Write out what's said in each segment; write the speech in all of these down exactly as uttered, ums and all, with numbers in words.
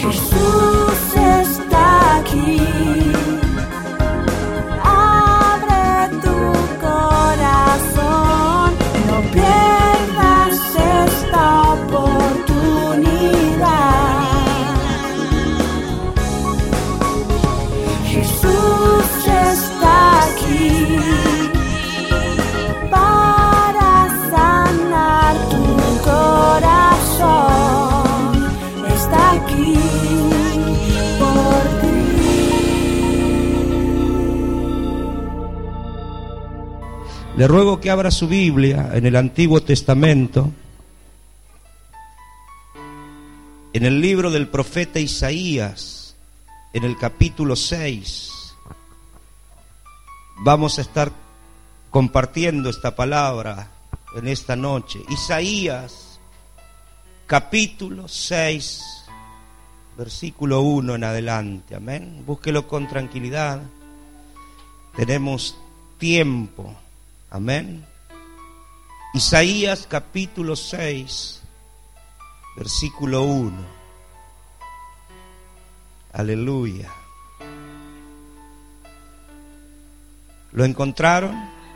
Jesús está aquí. Abre tu corazón, no pierdas esta oportunidad. Jesús está aquí para sanar tu corazón. Está aquí por ti. Le ruego que abra su Biblia en el Antiguo Testamento, en el libro del profeta Isaías, en el capítulo seis. Vamos a estar compartiendo esta palabra en esta noche. Isaías, capítulo seis, versículo uno en adelante. Amén. Búsquelo con tranquilidad. Tenemos tiempo. Amén. Isaías, capítulo seis, versículo uno. Aleluya. ¿Lo encontraron?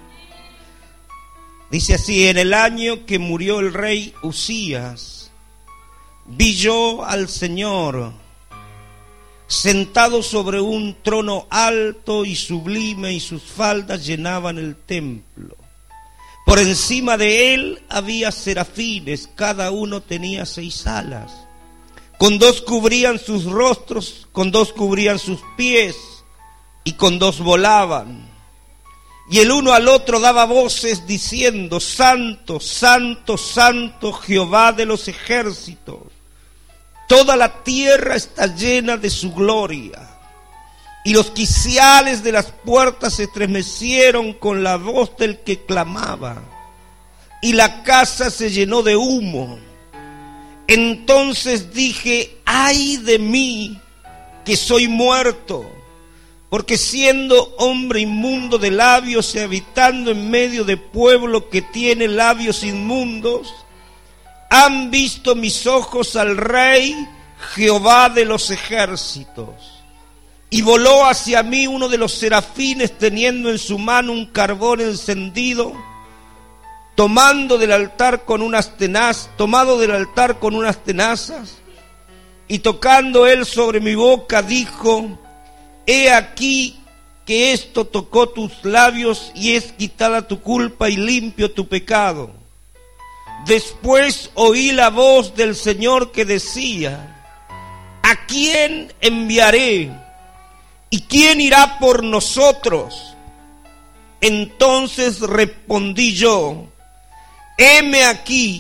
Dice así: en el año que murió el rey Uzías, vi yo al Señor sentado sobre un trono alto y sublime, y sus faldas llenaban el templo. Por encima de él había serafines, cada uno tenía seis alas. Con dos cubrían sus rostros, con dos cubrían sus pies, y con dos volaban. Y el uno al otro daba voces diciendo: Santo, Santo, Santo, Jehová de los ejércitos. Toda la tierra está llena de su gloria. Y los quiciales de las puertas se estremecieron con la voz del que clamaba, y la casa se llenó de humo. Entonces dije: ay de mí, que soy muerto, porque siendo hombre inmundo de labios y habitando en medio de pueblo que tiene labios inmundos, han visto mis ojos al Rey, Jehová de los ejércitos. Y voló hacia mí uno de los serafines, teniendo en su mano un carbón encendido, tomando del altar con unas tenazas, tomado del altar con unas tenazas, y tocando él sobre mi boca, dijo: he aquí que esto tocó tus labios, y es quitada tu culpa y limpio tu pecado. Después oí la voz del Señor que decía: ¿a quién enviaré? ¿Y quién irá por nosotros? Entonces respondí yo: heme aquí,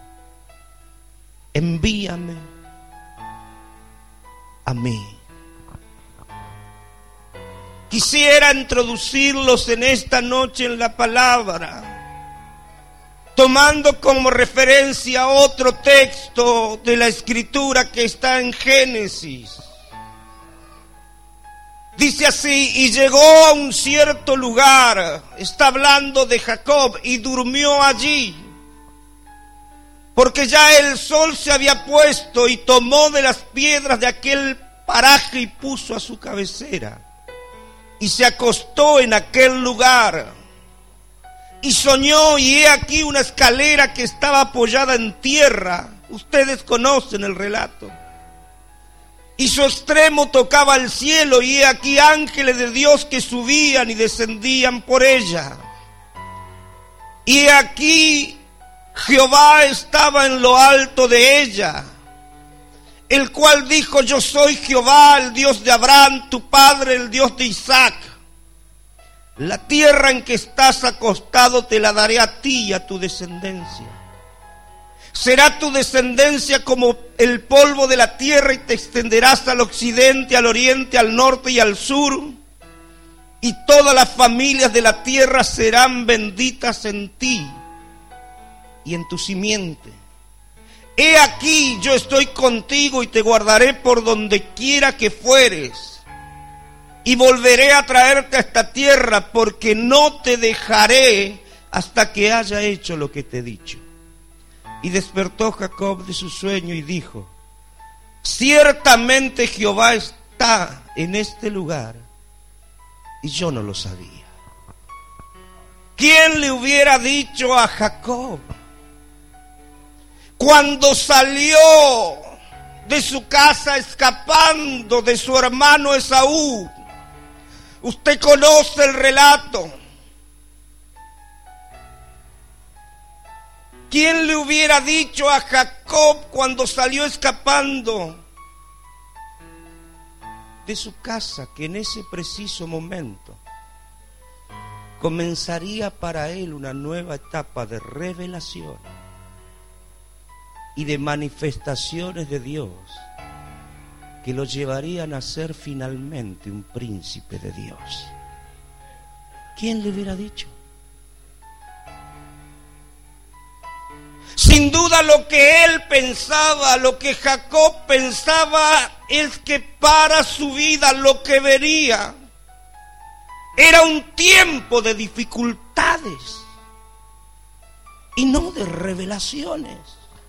envíame a mí. Quisiera introducirlos en esta noche en la palabra, tomando como referencia otro texto de la Escritura que está en Génesis. Dice así: y llegó a un cierto lugar, está hablando de Jacob, y durmió allí, porque ya el sol se había puesto, y tomó de las piedras de aquel paraje y puso a su cabecera, y se acostó en aquel lugar. Y soñó, y he aquí una escalera que estaba apoyada en tierra. Ustedes conocen el relato. Y su extremo tocaba el cielo, y he aquí ángeles de Dios que subían y descendían por ella. Y he aquí Jehová estaba en lo alto de ella, el cual dijo: yo soy Jehová, el Dios de Abraham, tu padre, el Dios de Isaac. La tierra en que estás acostado te la daré a ti y a tu descendencia. Será tu descendencia como el polvo de la tierra, y te extenderás al occidente, al oriente, al norte y al sur. Y todas las familias de la tierra serán benditas en ti y en tu simiente. He aquí, yo estoy contigo y te guardaré por donde quiera que fueres. Y volveré a traerte a esta tierra, porque no te dejaré hasta que haya hecho lo que te he dicho. Y despertó Jacob de su sueño y dijo: ciertamente Jehová está en este lugar y yo no lo sabía. ¿Quién le hubiera dicho a Jacob cuando salió de su casa escapando de su hermano Esaú? Usted conoce el relato. ¿Quién le hubiera dicho a Jacob cuando salió escapando de su casa que en ese preciso momento comenzaría para él una nueva etapa de revelación y de manifestaciones de Dios que lo llevarían a ser finalmente un príncipe de Dios? ¿Quién le hubiera dicho? Sin duda lo que él pensaba, lo que Jacob pensaba, es que para su vida lo que vería era un tiempo de dificultades y no de revelaciones.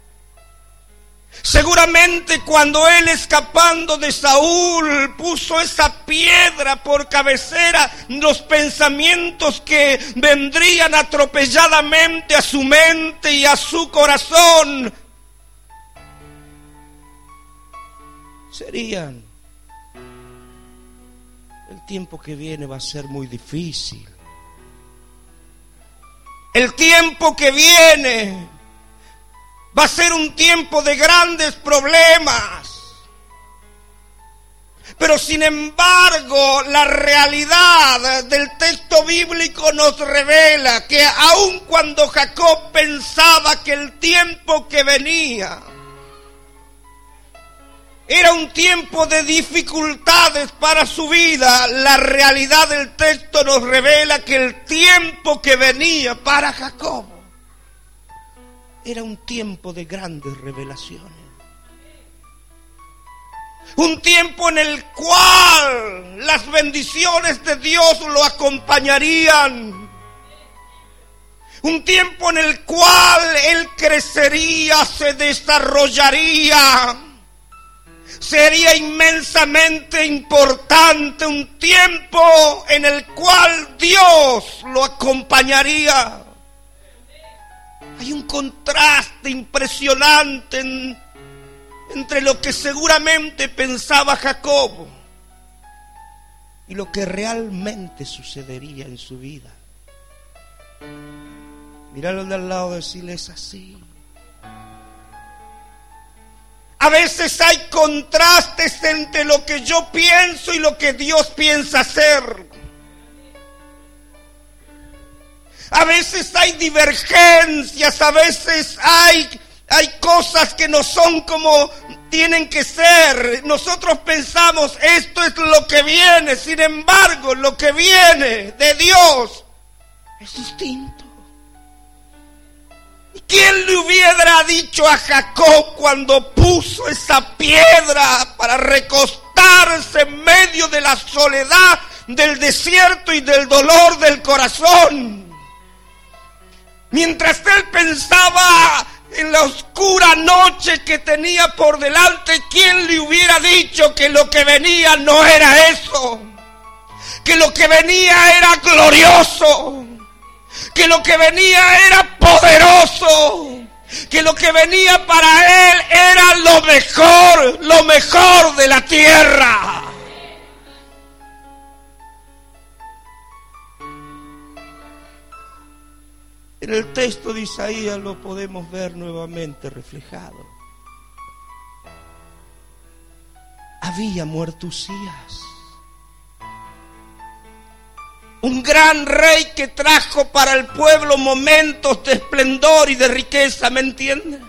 Seguramente cuando él, escapando de Saúl, puso esa piedra por cabecera, los pensamientos que vendrían atropelladamente a su mente y a su corazón serían: el tiempo que viene va a ser muy difícil. El tiempo que viene va a ser un tiempo de grandes problemas. Pero sin embargo, la realidad del texto bíblico nos revela que aun cuando Jacob pensaba que el tiempo que venía era un tiempo de dificultades para su vida, la realidad del texto nos revela que el tiempo que venía para Jacob era un tiempo de grandes revelaciones. Un tiempo en el cual las bendiciones de Dios lo acompañarían. Un tiempo en el cual él crecería, se desarrollaría, sería inmensamente importante. Un tiempo en el cual Dios lo acompañaría. Hay un contraste impresionante en, entre lo que seguramente pensaba Jacob y lo que realmente sucedería en su vida. Míralo de al lado y decirle: es así. A veces hay contrastes entre lo que yo pienso y lo que Dios piensa hacer. A veces hay divergencias, a veces hay, hay cosas que no son como tienen que ser. Nosotros pensamos, esto es lo que viene, sin embargo, lo que viene de Dios es distinto. ¿Quién le hubiera dicho a Jacob cuando puso esa piedra para recostarse en medio de la soledad, del desierto y del dolor del corazón? Mientras él pensaba en la oscura noche que tenía por delante, ¿quién le hubiera dicho que lo que venía no era eso? Que lo que venía era glorioso, que lo que venía era poderoso, que lo que venía para él era lo mejor, lo mejor de la tierra. En el texto de Isaías lo podemos ver nuevamente reflejado. Había muerto Usías, un gran rey que trajo para el pueblo momentos de esplendor y de riqueza, ¿me entiende?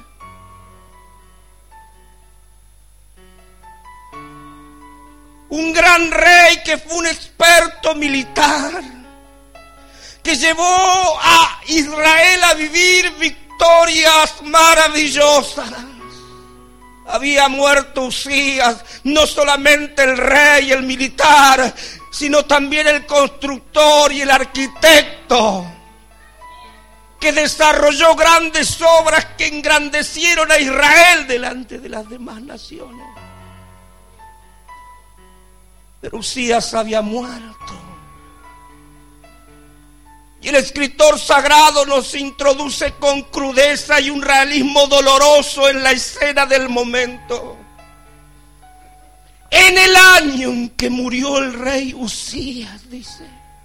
Un gran rey que fue un experto militar, que llevó a Israel a vivir victorias maravillosas. Había muerto Usías, no solamente el rey, el militar, sino también el constructor y el arquitecto, que desarrolló grandes obras que engrandecieron a Israel delante de las demás naciones. Pero Usías había muerto. Y el escritor sagrado nos introduce con crudeza y un realismo doloroso en la escena del momento. En el año en que murió el rey Usías, dice.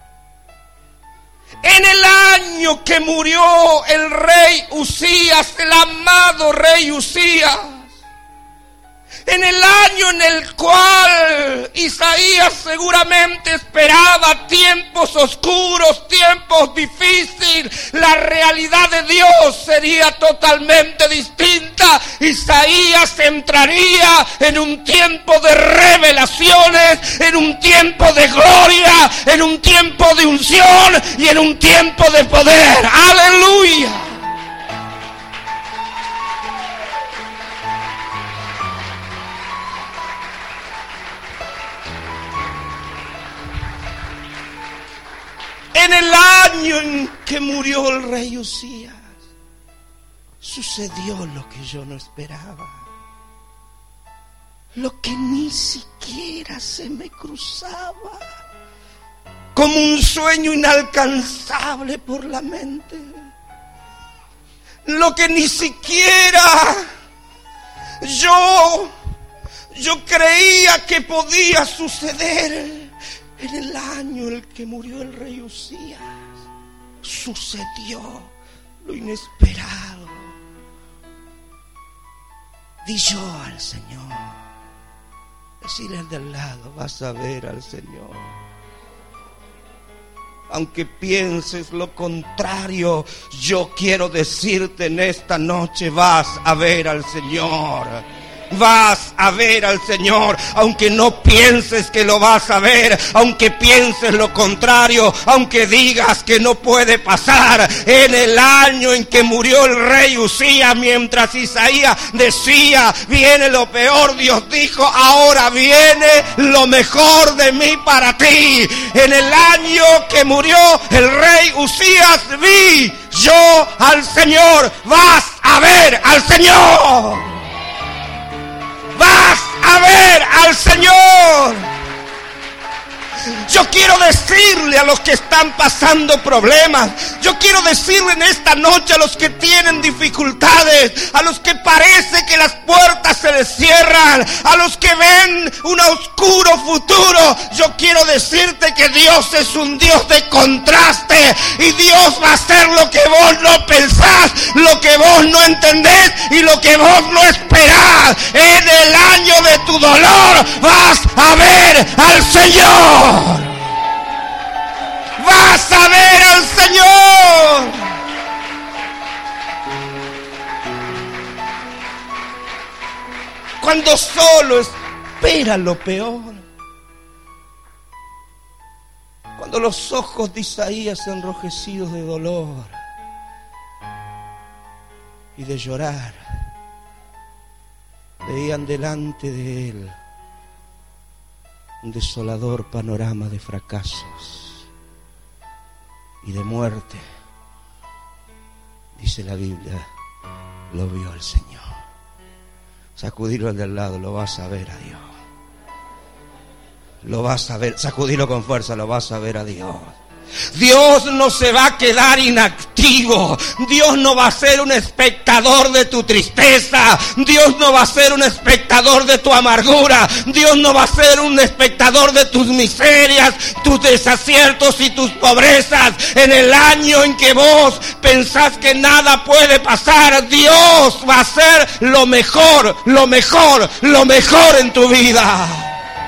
En el año que murió el rey Usías, el amado rey Usías. En el año en el cual Isaías seguramente esperaba tiempos oscuros, tiempos difíciles, la realidad de Dios sería totalmente distinta. Isaías entraría en un tiempo de revelaciones, en un tiempo de gloria, en un tiempo de unción y en un tiempo de poder. ¡Aleluya! En el año en que murió el rey Usías, sucedió lo que yo no esperaba, lo que ni siquiera se me cruzaba, como un sueño inalcanzable por la mente, lo que ni siquiera yo, yo creía que podía suceder. En el año en el que murió el rey Usías, sucedió lo inesperado. Vi yo al Señor. Decirle al del lado, vas a ver al Señor. Aunque pienses lo contrario, yo quiero decirte en esta noche, vas a ver al Señor. Vas a ver al Señor, aunque no pienses que lo vas a ver, aunque pienses lo contrario, aunque digas que no puede pasar. En el año en que murió el rey Usías, mientras Isaías decía, viene lo peor, Dios dijo, ahora viene lo mejor de mí para ti. En el año que murió el rey Usías, vi yo al Señor. Vas a ver al Señor. Vas a ver al Señor. Yo quiero decirle a los que están pasando problemas, yo quiero decirle en esta noche a los que tienen dificultades, a los que parece que las puertas se les cierran, a los que ven un oscuro futuro, yo quiero decirte que Dios es un Dios de contraste y Dios va a hacer lo que vos no pensás, lo que vos no entendés y lo que vos no esperás. En el año de tu dolor vas a ver al Señor. Vas a ver al Señor. Cuando solo espera lo peor. Cuando los ojos de Isaías enrojecidos de dolor y de llorar veían delante de él un desolador panorama de fracasos y de muerte, dice la Biblia, lo vio el Señor. Sacudirlo al del lado, lo vas a ver a Dios. Lo vas a ver, sacudilo con fuerza, lo vas a ver a Dios. Dios no se va a quedar inactivo. Dios no va a ser un espectador de tu tristeza. Dios no va a ser un espectador de tu amargura. Dios no va a ser un espectador de tus miserias, tus desaciertos y tus pobrezas. En el año en que vos pensás que nada puede pasar, Dios va a hacer lo mejor, lo mejor, lo mejor en tu vida.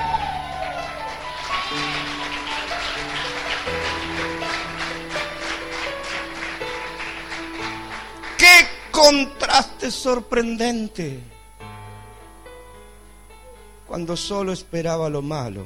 ¡Qué contraste sorprendente! Cuando solo esperaba lo malo,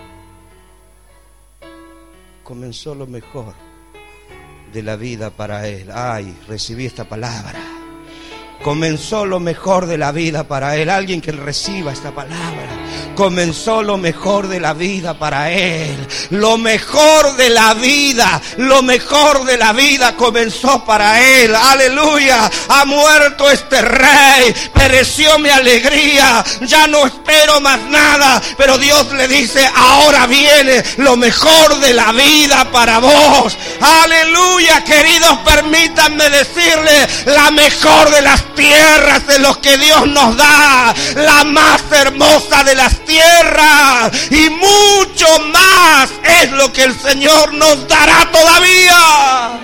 comenzó lo mejor de la vida para él. Ay, recibí esta palabra. Comenzó lo mejor de la vida para él. Alguien que reciba esta palabra. comenzó lo mejor de la vida para él. Lo mejor de la vida, lo mejor de la vida comenzó para él. Aleluya. Ha muerto este rey, pereció mi alegría, ya no espero más nada. Pero Dios le dice, ahora viene lo mejor de la vida para vos. Aleluya, queridos, permítanme decirle, la mejor de las tierras de los que Dios nos da, la más hermosa de las tierras, y mucho más es lo que el Señor nos dará todavía.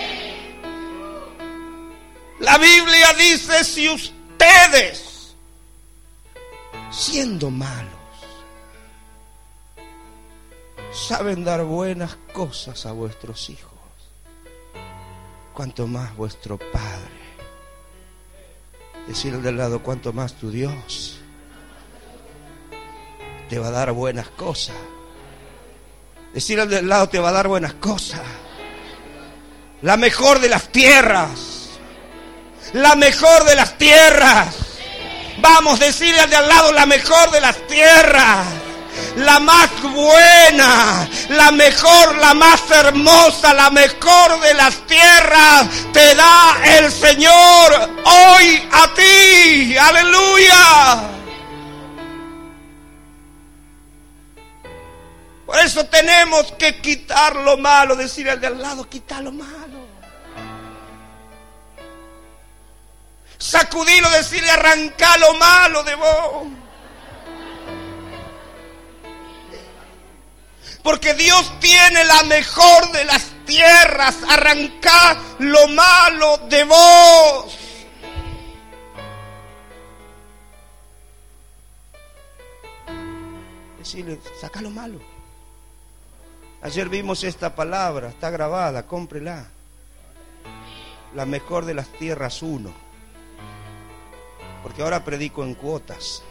La Biblia dice, si ustedes, siendo malos, saben dar buenas cosas a vuestros hijos, cuanto más vuestro Padre. Decir al del lado, cuanto más tu Dios te va a dar buenas cosas. Decir al del lado, te va a dar buenas cosas. La mejor de las tierras. La mejor de las tierras. Vamos, decirle al de al lado, la mejor de las tierras. La más buena, la mejor, la más hermosa, la mejor de las tierras te da el Señor hoy a ti. Aleluya. Por eso tenemos que quitar lo malo, decir al de al lado, quita lo malo. Sacudirlo, decirle, arranca lo malo de vos. Porque Dios tiene la mejor de las tierras. Arrancá lo malo de vos. Decirle, saca lo malo. Ayer vimos esta palabra, está grabada, cómprela. La mejor de las tierras uno. Porque ahora predico en cuotas.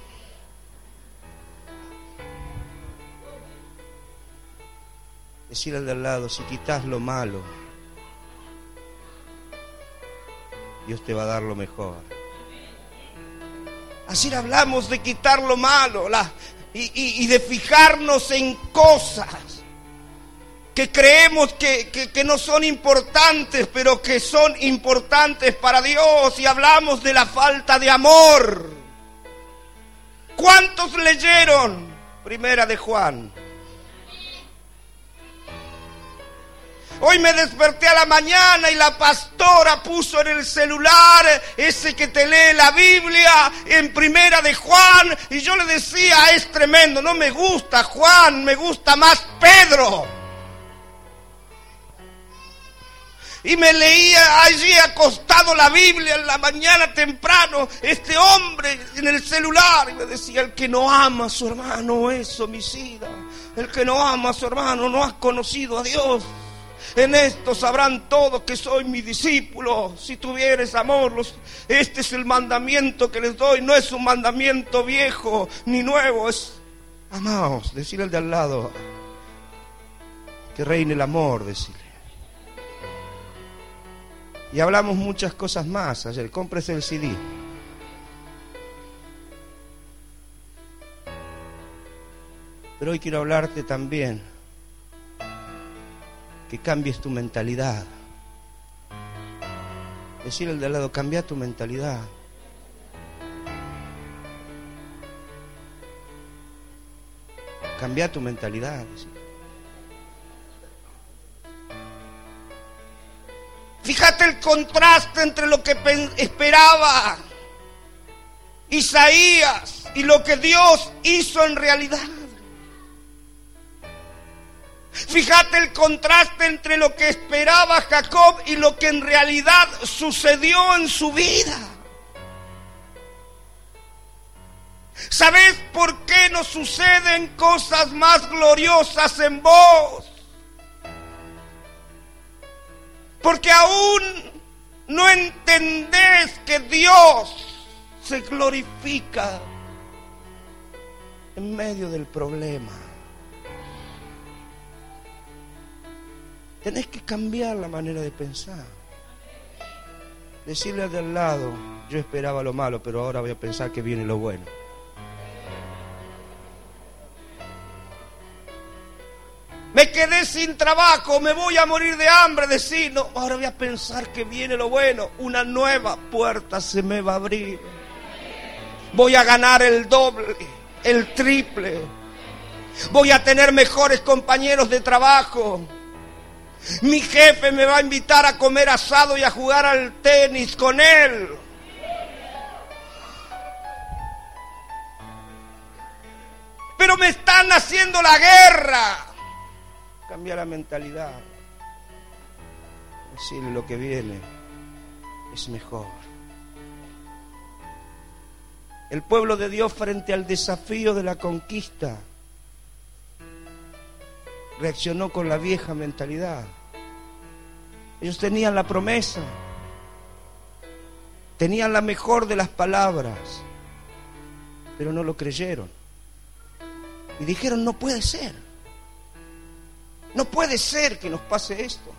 Decir al de al lado, si quitas lo malo, Dios te va a dar lo mejor. Así hablamos de quitar lo malo la, y, y, y de fijarnos en cosas que creemos que, que, que no son importantes, pero que son importantes para Dios. Y hablamos de la falta de amor. ¿Cuántos leyeron Primera de Juan? Hoy me desperté a la mañana y la pastora puso en el celular ese que te lee la Biblia en Primera de Juan, y yo le decía, es tremendo, no me gusta Juan, me gusta más Pedro. Y me leía allí acostado la Biblia en la mañana temprano, este hombre en el celular, y me decía, el que no ama a su hermano es homicida, el que no ama a su hermano no ha conocido a Dios. En esto sabrán todos que soy mi discípulo, si tuvieres amor. Los, este es el mandamiento que les doy, no es un mandamiento viejo ni nuevo, es amaos. Decirle al de al lado, que reine el amor, decirle. Y hablamos muchas cosas más ayer, cómprese el C D. Pero hoy quiero hablarte también que cambies tu mentalidad. Decirle al de al lado, cambia tu mentalidad. Cambia tu mentalidad. Fíjate el contraste entre lo que esperaba Isaías y lo que Dios hizo en realidad. Fíjate el contraste entre lo que esperaba Jacob y lo que en realidad sucedió en su vida. ¿Sabes por qué no suceden cosas más gloriosas en vos? Porque aún no entendés que Dios se glorifica en medio del problema. Tenés que cambiar la manera de pensar. Decirle al de al lado, yo esperaba lo malo, pero ahora voy a pensar que viene lo bueno. sin trabajo, me voy a morir de hambre. Decir, no, ahora voy a pensar que viene lo bueno. Una nueva puerta se me va a abrir. Voy a ganar el doble, el triple. Voy a tener mejores compañeros de trabajo. Mi jefe me va a invitar a comer asado y a jugar al tenis con él. Pero me están haciendo la guerra. Cambiar la mentalidad. Decirle lo que viene es mejor. El pueblo de Dios frente al desafío de la conquista reaccionó con la vieja mentalidad. Ellos tenían la promesa, tenían la mejor de las palabras, pero no lo creyeron. Y dijeron, no puede ser. No puede ser que nos pase esto.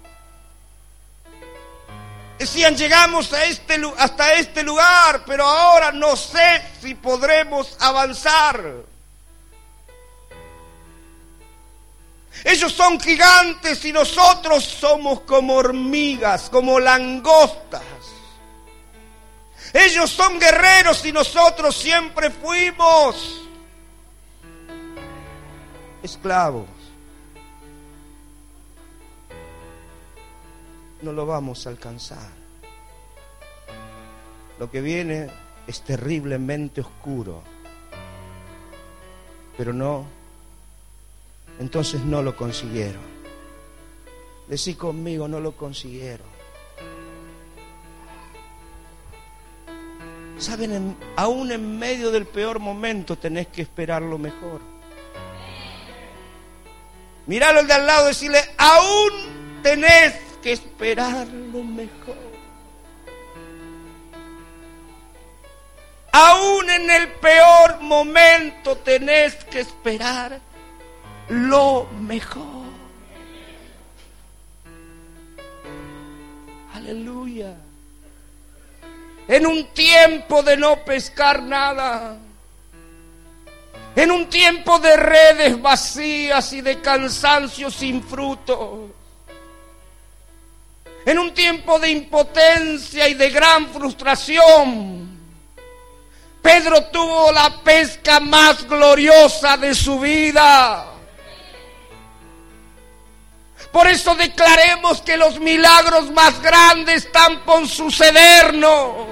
Decían, llegamos a este, hasta este lugar, pero ahora no sé si podremos avanzar. Ellos son gigantes y nosotros somos como hormigas, como langostas. Ellos son guerreros y nosotros siempre fuimos esclavos. No lo vamos a alcanzar. Lo que viene es terriblemente oscuro. Pero no, entonces no lo consiguieron. Decí conmigo, no lo consiguieron. Saben, en, aún en medio del peor momento tenés que esperar lo mejor. Míralo al de al lado y decirle, aún tenés que esperar lo mejor. Aún en el peor momento tenés que esperar lo mejor. Aleluya. En un tiempo de no pescar nada, en un tiempo de redes vacías y de cansancio sin fruto, en un tiempo de impotencia y de gran frustración, Pedro tuvo la pesca más gloriosa de su vida. Por eso declaremos que los milagros más grandes están por sucedernos.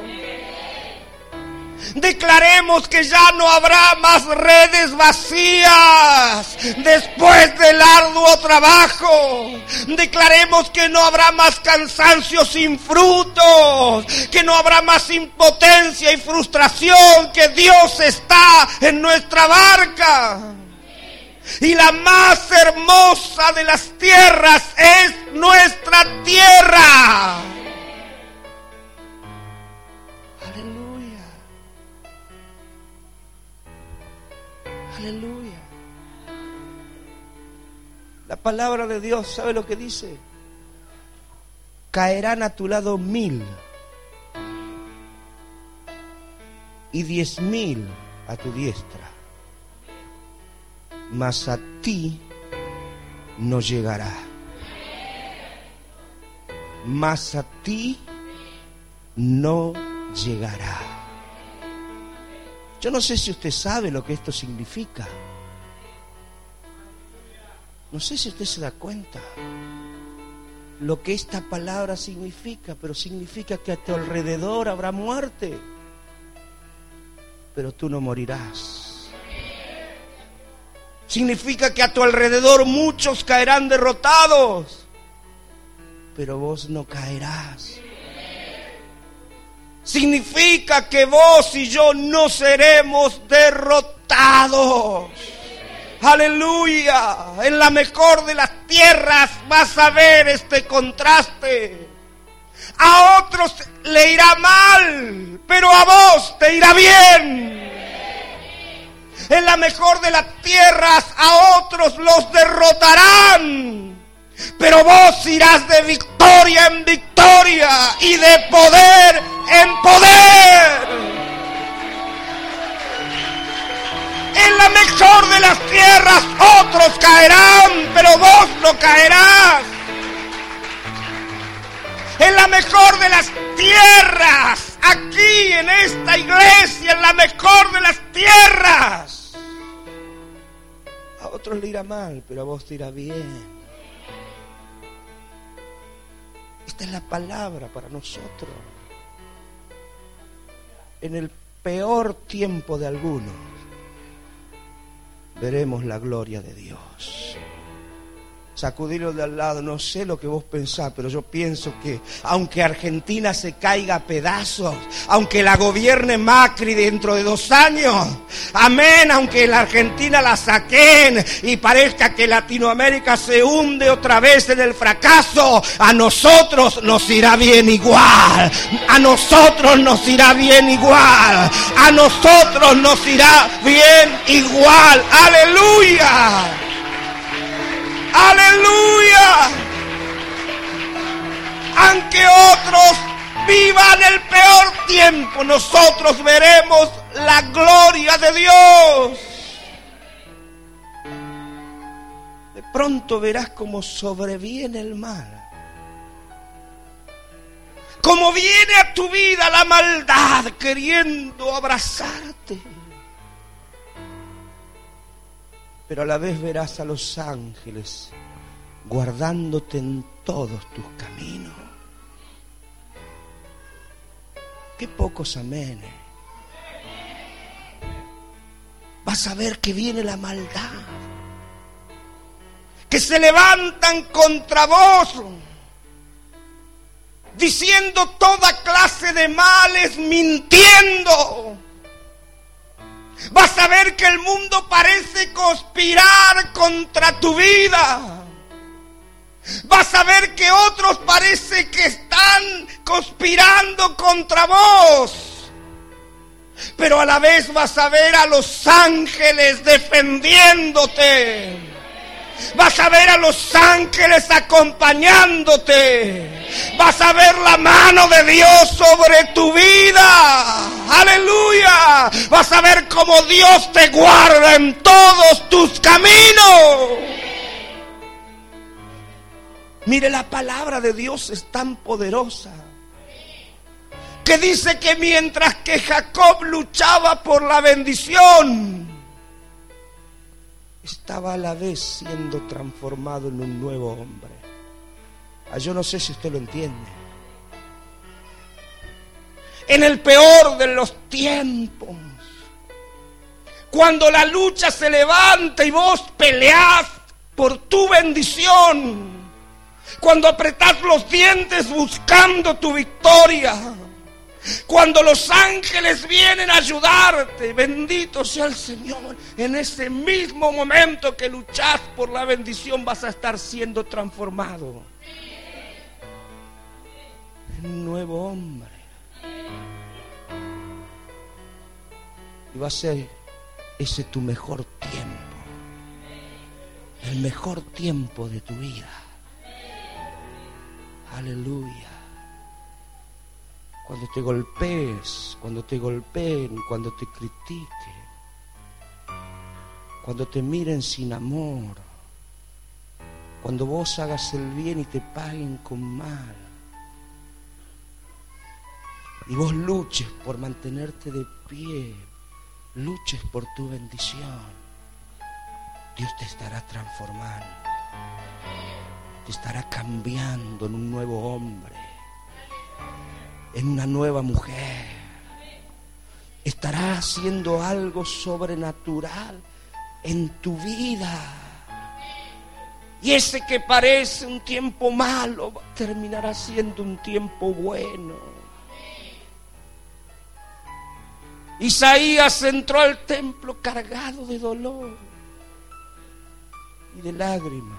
Declaremos que ya no habrá más redes vacías después del arduo trabajo. Declaremos que no habrá más cansancio sin frutos, que no habrá más impotencia y frustración, que Dios está en nuestra barca. Y la más hermosa de las tierras es nuestra tierra. Aleluya. Aleluya. La palabra de Dios, ¿sabe lo que dice? Caerán a tu lado mil y diez mil a tu diestra, mas a ti no llegará. Mas a ti no llegará. Yo no sé si usted sabe lo que esto significa. No sé si usted se da cuenta lo que esta palabra significa, pero significa que a tu alrededor habrá muerte, pero tú no morirás. Significa que a tu alrededor muchos caerán derrotados, pero vos no caerás. Significa que vos y yo no seremos derrotados. Aleluya. En la mejor de las tierras vas a ver este contraste. A otros le irá mal, pero a vos te irá bien. En la mejor de las tierras a otros los derrotarán, pero vos irás de victoria en victoria y de poder en poder. En la mejor mejor de las tierras otros caerán, pero vos no caerás. En la mejor de las tierras, aquí en esta iglesia, en la mejor de las tierras. A otros le irá mal, pero a vos te irá bien. Esta es la palabra para nosotros. En el peor tiempo de algunos, veremos la gloria de Dios. Sacudirlo de al lado, no sé lo que vos pensás, pero yo pienso que aunque Argentina se caiga a pedazos, aunque la gobierne Macri dentro de dos años, amén, aunque la Argentina la saquen y parezca que Latinoamérica se hunde otra vez en el fracaso, a nosotros nos irá bien igual, a nosotros nos irá bien igual, a nosotros nos irá bien igual, aleluya. ¡Aleluya! Aunque otros vivan el peor tiempo, nosotros veremos la gloria de Dios. De pronto verás cómo sobreviene el mal. Cómo viene a tu vida la maldad queriendo abrazarte. Pero a la vez verás a los ángeles guardándote en todos tus caminos. Qué pocos amenes. Vas a ver que viene la maldad, que se levantan contra vos, diciendo toda clase de males, mintiendo. Vas a ver que el mundo parece conspirar contra tu vida. Vas a ver que otros parece que están conspirando contra vos. Pero a la vez vas a ver a los ángeles defendiéndote. Vas a ver a los ángeles acompañándote. Vas a ver la mano de Dios sobre tu vida. ¡Aleluya! Vas a ver cómo Dios te guarda en todos tus caminos. Mire, la palabra de Dios es tan poderosa que dice que mientras que Jacob luchaba por la bendición, estaba a la vez siendo transformado en un nuevo hombre. Ah, yo no sé si usted lo entiende. En el peor de los tiempos, cuando la lucha se levanta y vos peleás por tu bendición, cuando apretás los dientes buscando tu victoria, cuando los ángeles vienen a ayudarte, bendito sea el Señor, en ese mismo momento que luchás por la bendición vas a estar siendo transformado en un nuevo hombre. Y va a ser ese tu mejor tiempo, el mejor tiempo de tu vida. Aleluya. Cuando te golpees, cuando te golpeen, cuando te critiquen, cuando te miren sin amor, cuando vos hagas el bien y te paguen con mal, y vos luches por mantenerte de pie, luches por tu bendición, Dios te estará transformando, te estará cambiando en un nuevo hombre, en una nueva mujer. Estará haciendo algo sobrenatural en tu vida. Y ese que parece un tiempo malo terminará siendo un tiempo bueno. Isaías entró al templo cargado de dolor y de lágrimas,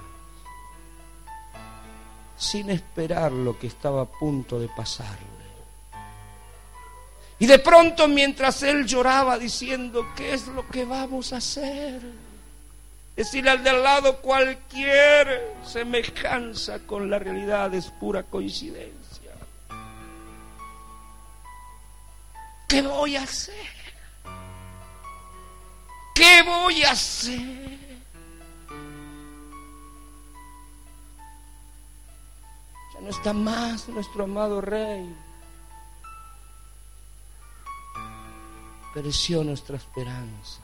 sin esperar lo que estaba a punto de pasarle. Y de pronto, mientras él lloraba diciendo, ¿qué es lo que vamos a hacer? Decirle al de al lado, cualquier semejanza con la realidad es pura coincidencia. ¿Qué voy a hacer? ¿Qué ¿qué voy a hacer? Ya no está más nuestro amado Rey. Pereció nuestra esperanza.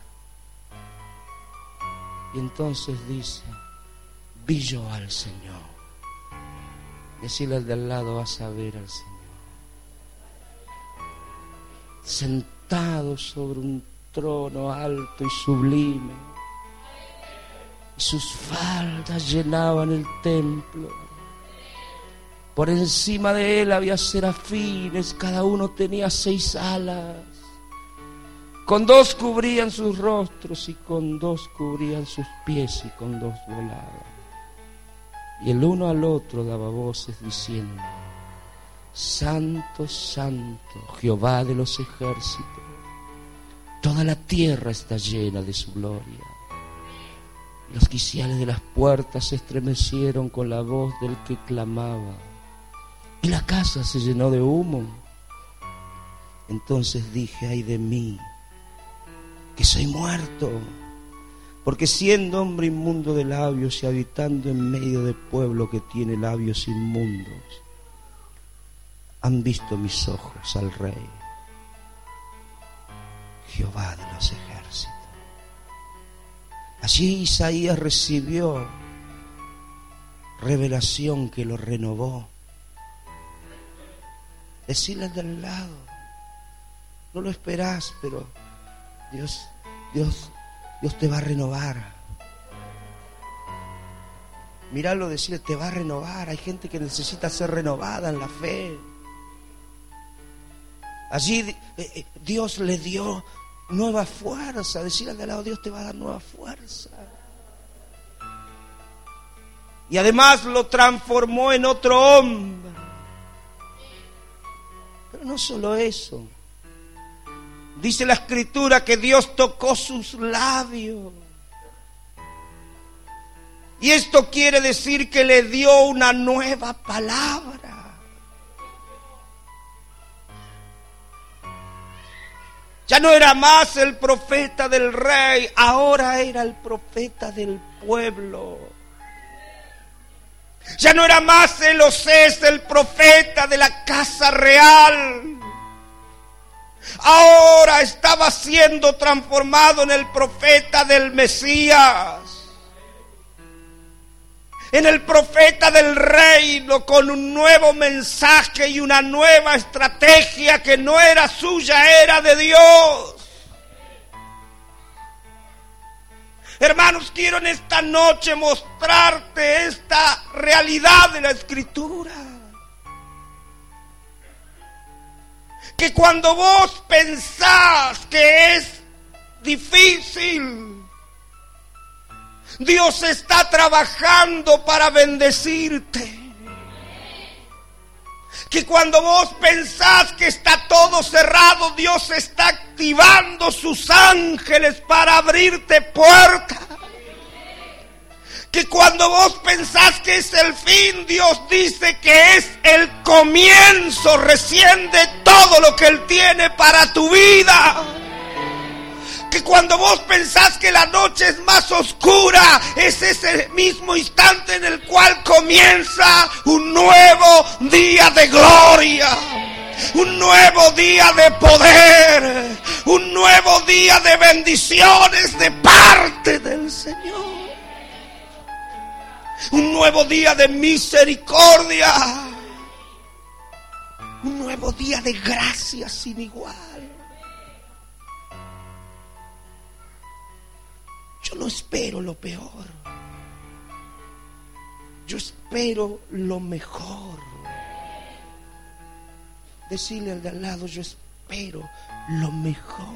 Y entonces dice: vi yo al Señor. Decirle al de al lado: vas a ver al Señor sentado sobre un trono alto y sublime, y sus faldas llenaban el templo. Por encima de él había serafines, cada uno tenía seis alas. Con dos cubrían sus rostros y con dos cubrían sus pies y con dos volaban. Y el uno al otro daba voces diciendo: Santo, Santo, Jehová de los ejércitos, toda la tierra está llena de su gloria. Y los quiciales de las puertas se estremecieron con la voz del que clamaba, y la casa se llenó de humo. Entonces dije: ay de mí, que soy muerto, porque siendo hombre inmundo de labios y habitando en medio de pueblo que tiene labios inmundos, han visto mis ojos al Rey, Jehová de los ejércitos. Allí Isaías recibió revelación que lo renovó. Decirle al del lado: no lo esperás, pero Dios, Dios, Dios te va a renovar. Míralo, decirle: te va a renovar. Hay gente que necesita ser renovada en la fe. Allí eh, eh, Dios le dio nueva fuerza. Decirle al de al lado: Dios te va a dar nueva fuerza. Y además lo transformó en otro hombre. Pero no solo eso. Dice la Escritura que Dios tocó sus labios. Y esto quiere decir que le dio una nueva palabra. Ya no era más el profeta del rey, ahora era el profeta del pueblo. Ya no era más el Osés, el profeta de la casa real. Ahora estaba siendo transformado en el profeta del Mesías, en el profeta del reino, con un nuevo mensaje y una nueva estrategia que no era suya, era de Dios. Hermanos, quiero en esta noche mostrarte esta realidad de la Escritura. Que cuando vos pensás que es difícil, Dios está trabajando para bendecirte. Que cuando vos pensás que está todo cerrado, Dios está activando sus ángeles para abrirte puertas. Que cuando vos pensás que es el fin, Dios dice que es el comienzo recién de todo lo que Él tiene para tu vida. Que cuando vos pensás que la noche es más oscura, es ese mismo instante en el cual comienza un nuevo día de gloria, un nuevo día de poder, un nuevo día de bendiciones de parte del Señor. Un nuevo día de misericordia. Un nuevo día de gracia sin igual. Yo no espero lo peor. Yo espero lo mejor. Decirle al de al lado: yo espero lo mejor.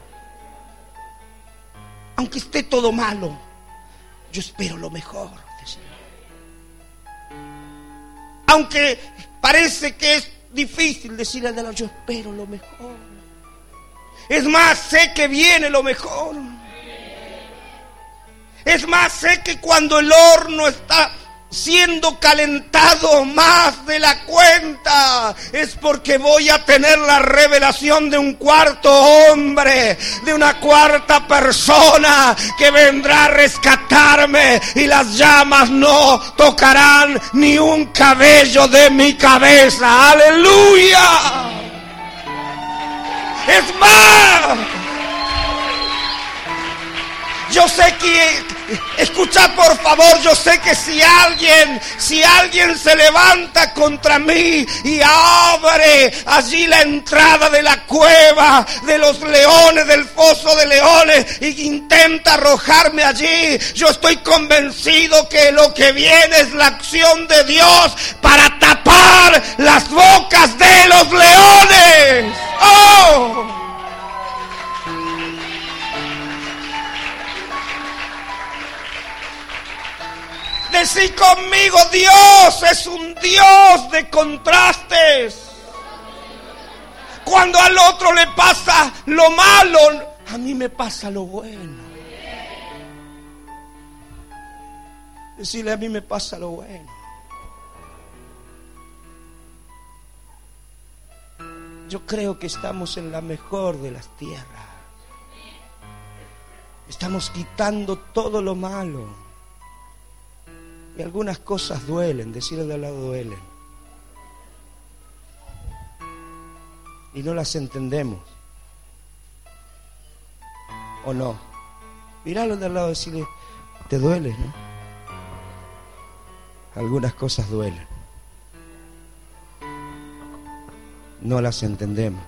Aunque esté todo malo, yo espero lo mejor. Aunque parece que es difícil, decirle al de al lado: yo espero lo mejor. Es más, sé que viene lo mejor. Es más, sé que cuando el horno está siendo calentado más de la cuenta, es porque voy a tener la revelación de un cuarto hombre, de una cuarta persona que vendrá a rescatarme, y las llamas no tocarán ni un cabello de mi cabeza. ¡Aleluya! Es más, yo sé que, escucha por favor, yo sé que si alguien, si alguien se levanta contra mí y abre allí la entrada de la cueva de los leones, del foso de leones, e intenta arrojarme allí, yo estoy convencido que lo que viene es la acción de Dios para tapar las bocas de los leones. ¡Oh! Decí conmigo, Dios es un Dios de contrastes. Cuando al otro le pasa lo malo, a mí me pasa lo bueno. Decirle, a mí me pasa lo bueno. Yo creo que estamos en la mejor de las tierras. Estamos quitando todo lo malo. Y algunas cosas duelen, decirle de al lado duelen. Y no las entendemos. ¿O no? Míralo de al lado y decirle, te duele, ¿no? Algunas cosas duelen. No las entendemos.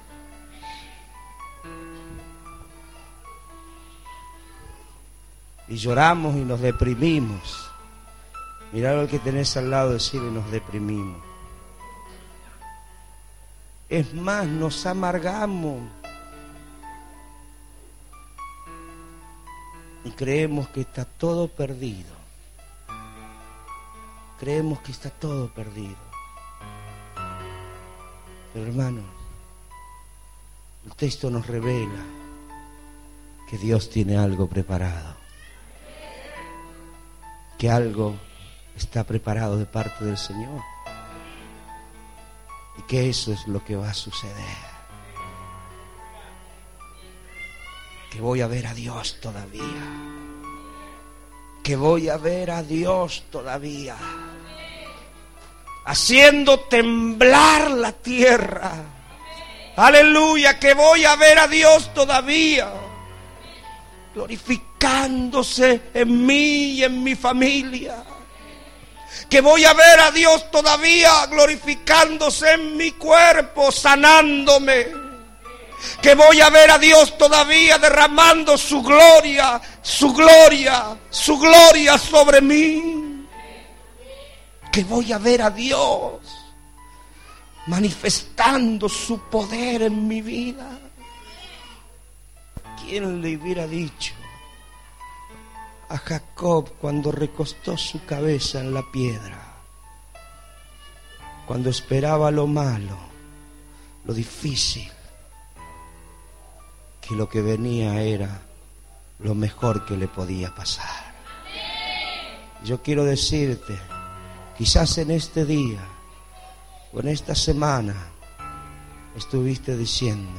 Y lloramos y nos deprimimos. Mirá al que tenés al lado, decirle, nos deprimimos. Es más, nos amargamos. Y creemos que está todo perdido. Creemos que está todo perdido. Pero hermanos, el texto nos revela que Dios tiene algo preparado. Que algo está preparado de parte del Señor, y que eso es lo que va a suceder, que voy a ver a Dios todavía, que voy a ver a Dios todavía, haciendo temblar la tierra. Aleluya, que voy a ver a Dios todavía, glorificándose en mí y en mi familia. Que voy a ver a Dios todavía glorificándose en mi cuerpo, sanándome. Que voy a ver a Dios todavía derramando su gloria, su gloria, su gloria sobre mí. Que voy a ver a Dios manifestando su poder en mi vida. ¿Quién le hubiera dicho a Jacob cuando recostó su cabeza en la piedra, cuando esperaba lo malo, lo difícil, que lo que venía era lo mejor que le podía pasar? Yo quiero decirte, quizás en este día o en esta semana estuviste diciendo,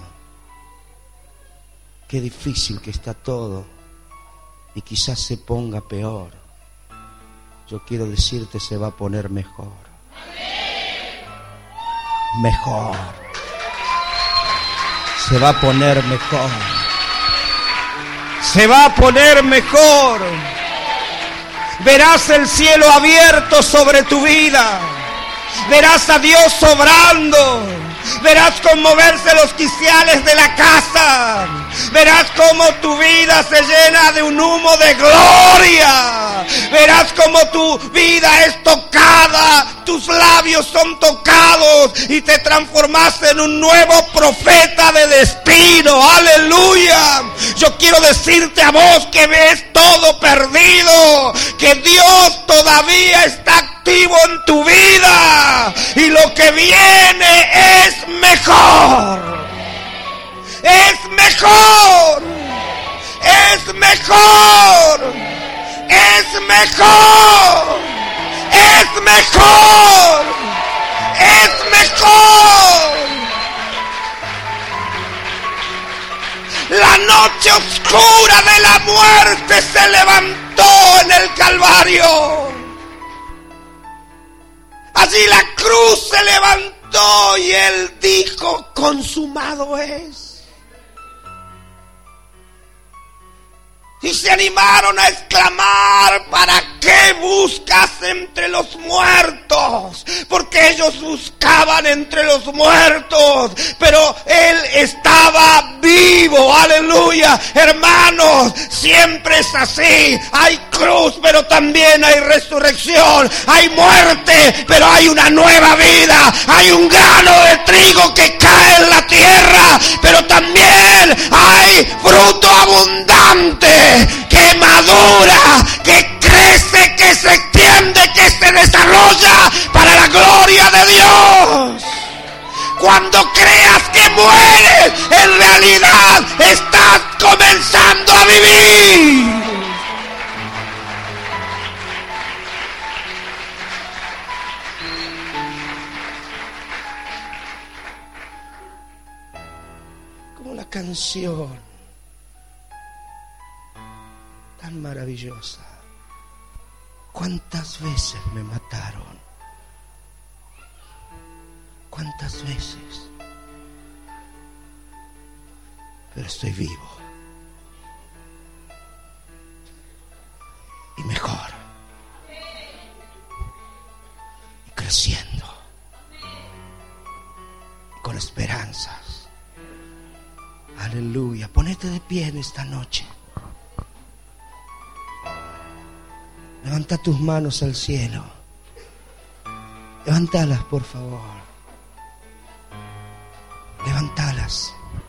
qué difícil que está todo, y quizás se ponga peor. Yo quiero decirte, se va a poner mejor. Mejor. Se va a poner mejor. Se va a poner mejor. Verás el cielo abierto sobre tu vida. Verás a Dios obrando. Verás conmoverse los quiciales de la casa. Verás cómo tu vida se llena de un humo de gloria. Verás cómo tu vida es tocada, tus labios son tocados y te transformas en un nuevo profeta de destino. Aleluya. Yo quiero decirte a vos que ves todo perdido, que Dios todavía está activo en tu vida y lo que viene es mejor. Es mejor, es mejor, es mejor, es es mejor, es mejor. La noche oscura de la muerte se levantó en el Calvario. Allí la cruz se levantó y Él dijo: consumado es. Y se animaron a exclamar: ¿para qué buscas entre los muertos? Porque ellos buscaban entre los muertos, pero Él estaba vivo. Aleluya. Hermanos, siempre es así. Hay cruz, pero también hay resurrección. Hay muerte, pero hay una nueva vida. Hay un grano de trigo que cae en la tierra, pero también hay fruto abundante, que madura, que crece, que se extiende, que se desarrolla para la gloria de Dios. Cuando creas que mueres, en realidad estás comenzando a vivir. Como una canción tan maravillosa. ¿Cuántas veces me mataron? ¿Cuántas veces? Pero estoy vivo. Y mejor. Y creciendo. Y con esperanzas. Aleluya. Ponete de pie en esta noche. Levanta tus manos al cielo. Levántalas, por favor. Levántalas.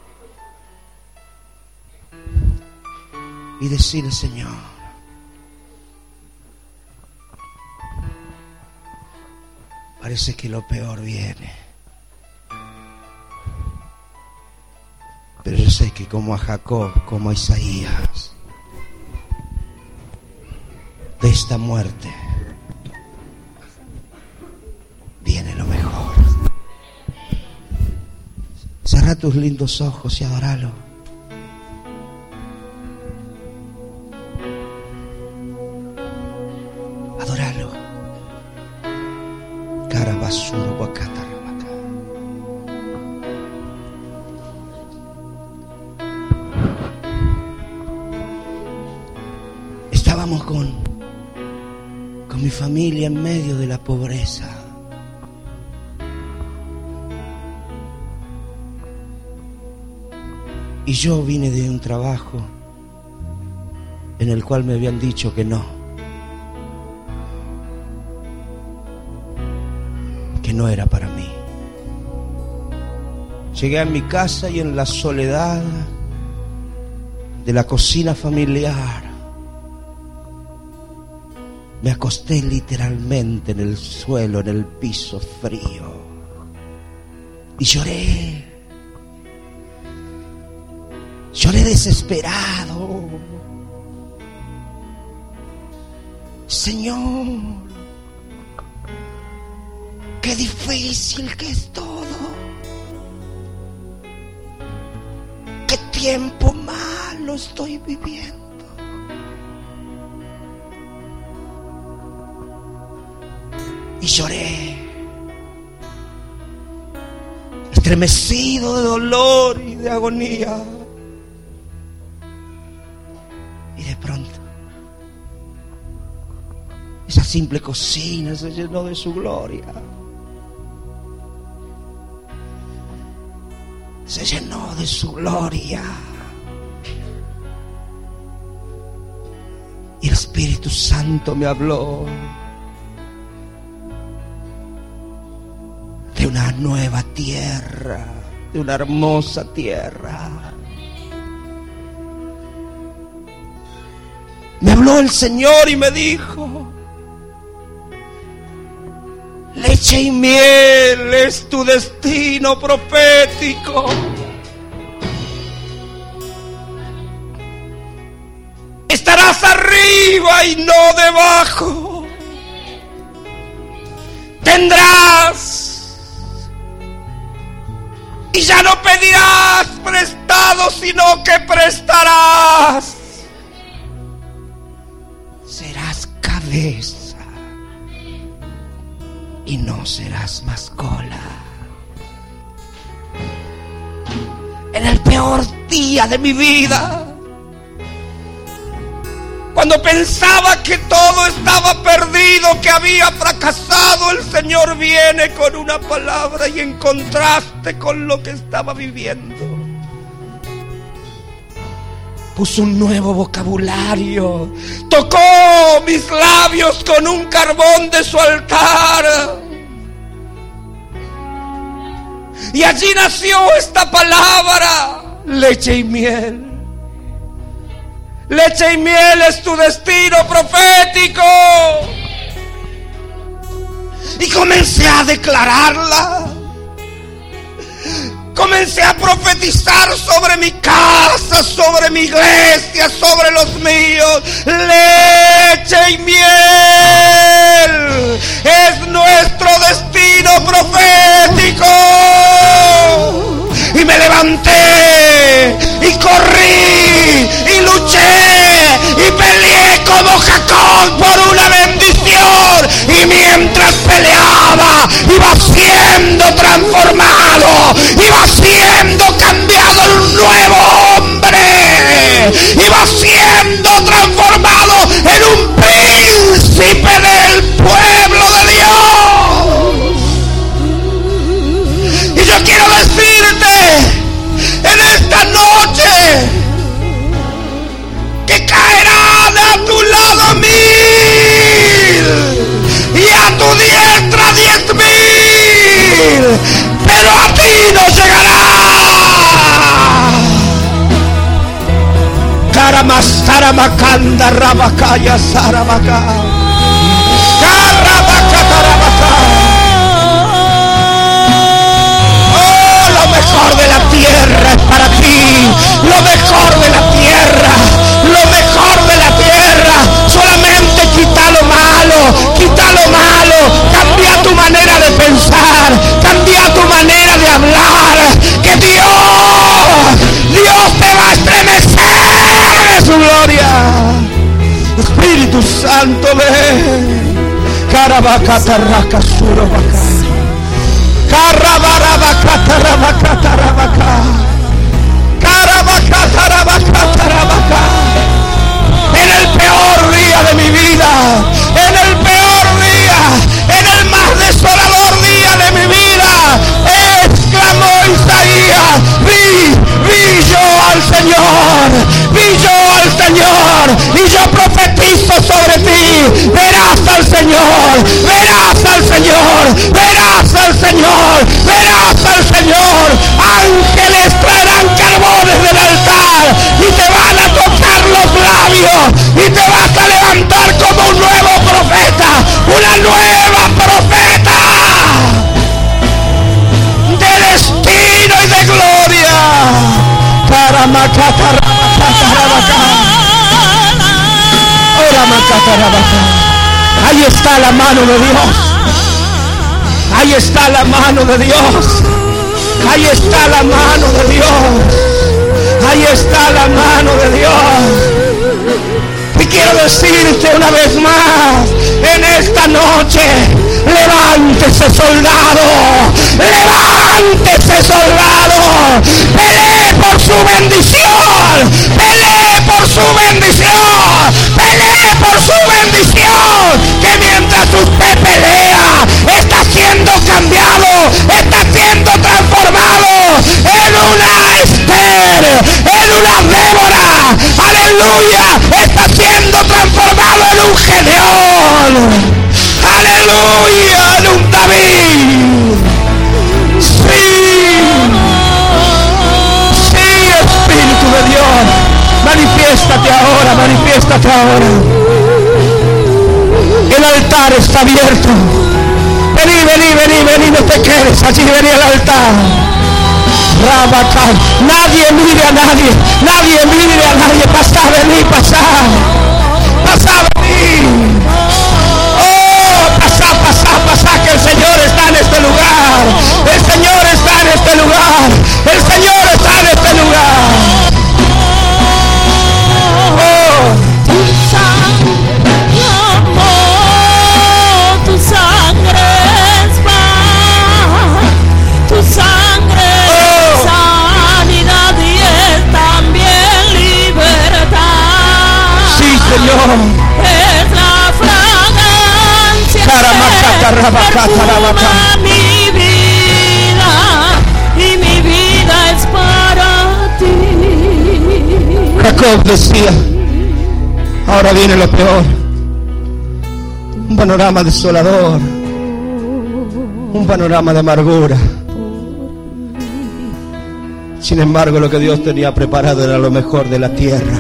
Y decirle: Señor, parece que lo peor viene, pero yo sé que como a Jacob, como a Isaías, de esta muerte viene lo mejor. Cerra tus lindos ojos y adóralo. Adóralo. Carabasuro Guacatarrabaca. Estábamos con con mi familia en medio de la pobreza. Y yo vine de un trabajo en el cual me habían dicho que no, que no era para mí. Llegué a mi casa y en la soledad de la cocina familiar me acosté literalmente en el suelo, en el piso frío, y lloré. Lloré desesperado. Señor, qué difícil que es todo. Qué tiempo malo estoy viviendo. Y lloré, estremecido de dolor y de agonía. Y de pronto, esa simple cocina se llenó de su gloria. Se llenó de su gloria. Y el Espíritu Santo me habló de una nueva tierra, de una hermosa tierra. Me habló el Señor y me dijo: leche y miel es tu destino profético. Estarás arriba y no debajo. tendrás. Y ya no pedirás prestado, sino que prestarás. Serás cabeza y no serás más cola. En el peor día de mi vida, cuando pensaba que todo estaba perdido, que había fracasado, el Señor viene con una palabra y en contraste con lo que estaba viviendo, puso un nuevo vocabulario, tocó mis labios con un carbón de su altar. Y allí nació esta palabra, leche y miel. Leche y miel es tu destino profético. Y comencé a declararla. Comencé a profetizar sobre mi casa, sobre mi iglesia, sobre los míos. Leche y miel es nuestro destino profético. Y me levanté y corrí y luché y peleé como Jacob por una bendición. Y mientras peleaba, iba siendo transformado, iba siendo cambiado en un nuevo hombre, iba siendo transformado en un príncipe del pueblo de Dios. Y yo quiero decirte en esta noche que caerán a tu lado mil y a tu diestra diez mil, pero a ti no llegará. Karamasaramakanda rabakaya sarabaka. Karabakatarabaka. Oh, lo mejor de la tierra es para ti. Lo mejor de la tierra. Lo mejor de la tierra. Solamente quita lo malo. Quita lo malo. Cambia tu manera de pensar. Cambia tu manera de hablar. Que Dios, Dios te va a estremecer de su gloria. Espíritu Santo, ven. Karabakataraka surabaka. Karabarabakatarabakatarabaka. Karabakatarabakatarabaka. En el peor día de mi vida, en el peor día, en el más desolador día de mi vida, exclamó Isaías, vi, vi yo al Señor, vi yo al Señor, y yo profetizo sobre ti, verás al Señor, verás al Señor, verás al Señor, verás al Señor. Ángeles traerán carbones del altar y te van a tocar los labios y te vas a levantar como un nuevo profeta, una nueva profeta de destino y de gloria. Ahí está la mano de Dios. Ahí está la mano de Dios. Ahí está la mano de Dios. Ahí está la mano de Dios. Y quiero decirte una vez más, en esta noche, levántese soldado, levántese soldado, pelee por su bendición, pelee por su bendición, pelee por su bendición, que mientras usted pelea, está siendo cambiado, está siendo transformado en una Esther, en una Débora, aleluya, está siendo transformado en un Gedeón, aleluya, en un David. Sí, sí, Espíritu de Dios, manifiéstate ahora, manifiéstate ahora. El altar está abierto. Vení, vení, vení, vení, no te quedes allí, vení al altar. Rabacán. Nadie mire a nadie, nadie mire a nadie. Pasá, vení, pasá. Pasá, vení. Oh, pasá, pasá, pasá, que el Señor Señor. Es la fragancia Caramacata, que rabacata, rabacata. perfuma mi vida, y mi vida es para ti. Jacob decía, ahora viene lo peor. Un panorama desolador, un panorama de amargura. Sin embargo, lo que Dios tenía preparado era lo mejor de la tierra.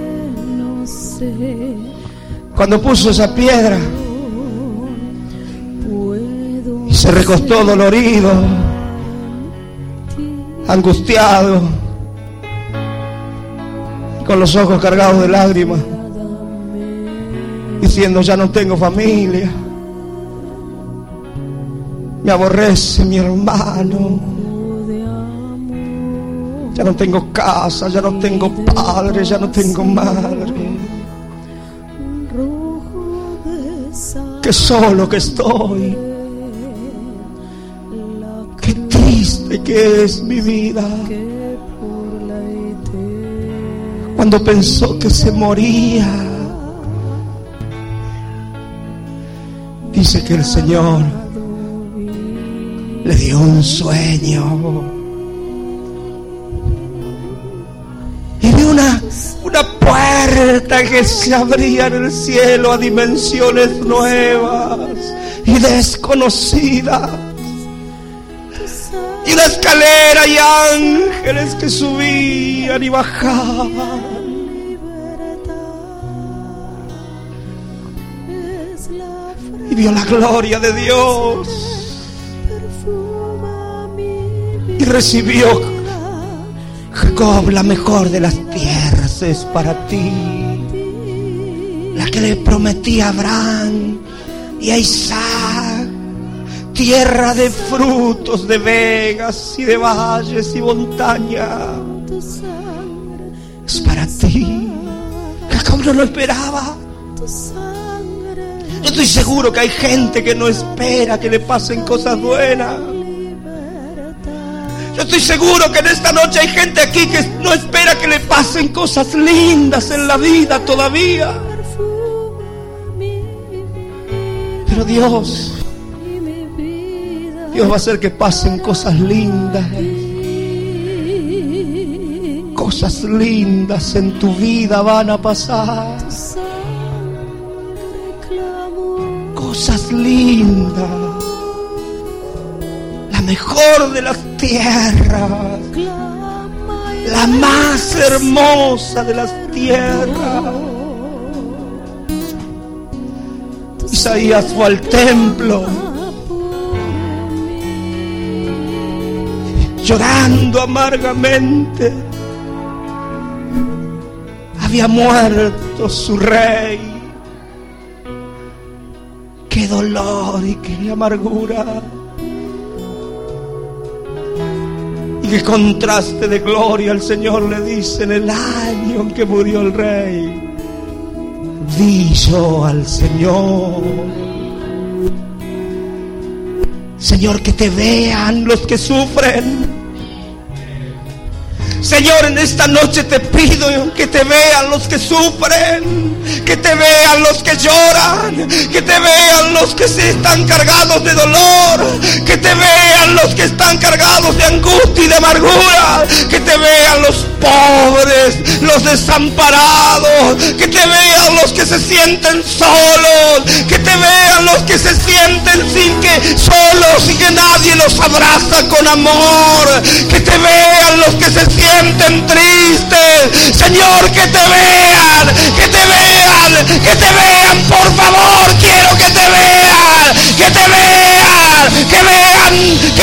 Cuando puso esa piedra y se recostó dolorido, angustiado, con los ojos cargados de lágrimas, diciendo, ya no tengo familia, me aborrece mi hermano, ya no tengo casa, ya no tengo padre, ya no tengo madre, qué solo que estoy, qué triste que es mi vida. Cuando pensó que se moría, dice que el Señor le dio un sueño y vi una, una puerta que se abría en el cielo a dimensiones nuevas y desconocidas, y una escalera y ángeles que subían y bajaban. Y vio la gloria de Dios y recibió Jacob, la mejor de las tierras es para ti, la que le prometí a Abraham y a Isaac, tierra de frutos, de vegas y de valles y montañas, es para ti. Jacob no lo esperaba. Yo estoy seguro que hay gente que no espera que le pasen cosas buenas. Yo estoy seguro que en esta noche hay gente aquí que no espera que le pasen cosas lindas en la vida todavía. Pero Dios, Dios va a hacer que pasen cosas lindas. Cosas lindas en tu vida van a pasar. Cosas lindas. La mejor de las tierras, la más hermosa de las tierras. Isaías fue al templo llorando amargamente. Había muerto su rey. Qué dolor y qué amargura. Y qué contraste de gloria. El Señor le dice: en el año en que murió el rey, di yo al Señor: Señor, que te vean los que sufren. Señor, en esta noche te pido que te vean los que sufren, que te vean los que lloran, que te vean los que se están cargados de dolor, que te vean los que están cargados de angustia y de amargura, que te vean los pobres, los desamparados, que te vean los que se sienten solos, que te vean los que se sienten sin que solos y que nadie los abraza con amor, que te vean los que se sienten tristes. Señor, que te vean, que te vean, que te vean, por favor, quiero que te vean, que te vean, que vean,